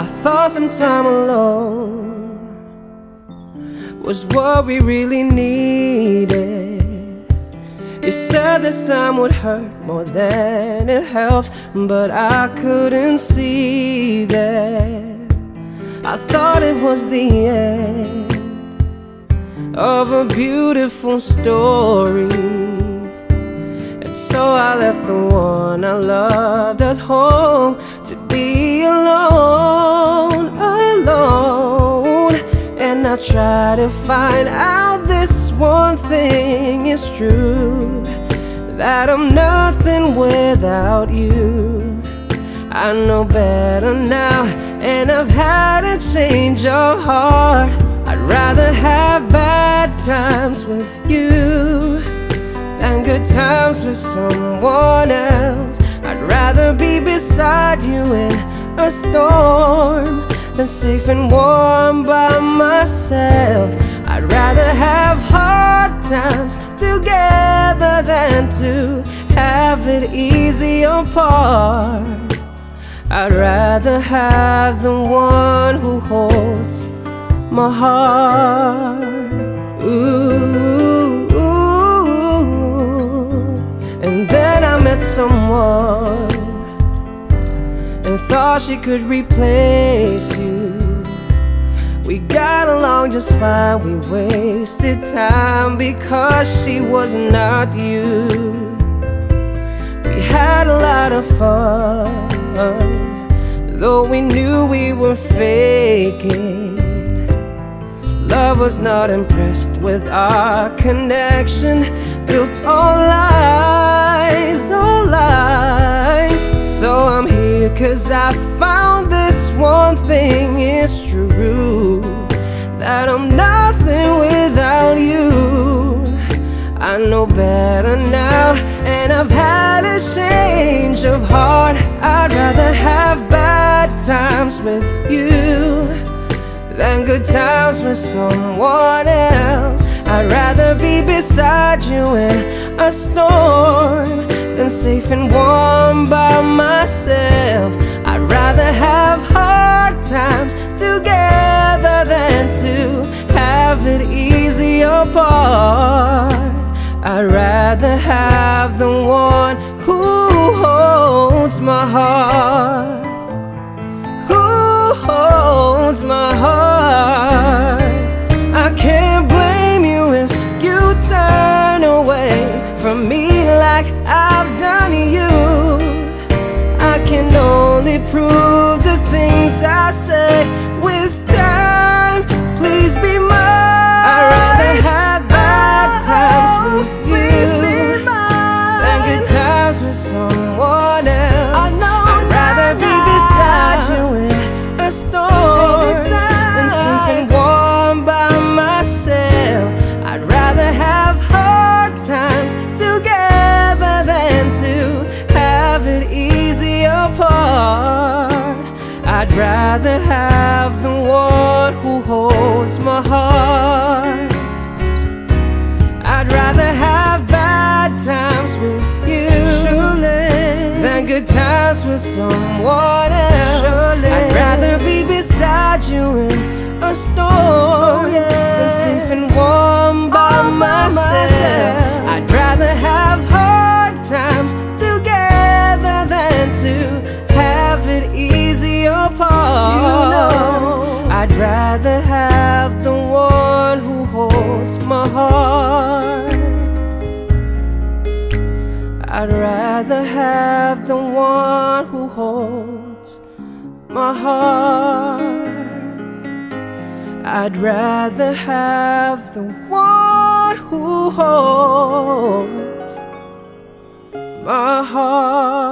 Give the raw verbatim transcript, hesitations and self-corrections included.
I thought some time alone was what we really needed. You said this time would hurt more than it helps, but I couldn't see that. I thought it was the end of a beautiful story, and so I left the one I loved at home to be alone, alone. And I try to find out this one thing is true, that I'm nothing without you. I know better now, and I've had a change of heart. I'd rather have bad times with you than good times with someone else. I'd rather be beside you in a storm than safe and warm by myself. I'd rather have hard times together than to have it easy apart. I'd rather have the one who holds my heart. Ooh, ooh. And then I met someone and thought she could replace you. We got along just fine, we wasted time because she was not you. We had a lot of fun, though we knew we were faking. Love was not impressed with our connection, built on lies, on lies. So I'm here 'cause I found this one thing is true, that I'm nothing without you. I know better now, and I've had a change of heart. I'd rather have bad times with you than good times with someone else. I'd rather be beside you in a storm than safe and warm by myself. I'd rather have hard times together than to have it easy apart. I'd rather have the one who holds my heart, who holds my heart. I can't blame you if you turn away from me like I've done you. I can only prove the things I say with time. Please be mine. I'd rather have bad times with you than good times with someone else. I'd rather be beside you in a storm than safe and warm by myself. I'd rather have hard times together than to have it easy apart. I'd rather have the one who holds my heart. I'd rather have bad times with you than good times with someone else. I'd rather be beside you in a storm than safe and warm by myself. I'd rather have hard times together than to have it easy apart. You know, I'd rather have the one who holds my heart. I'd rather have the one who holds my heart. I'd rather have the one who holds my heart.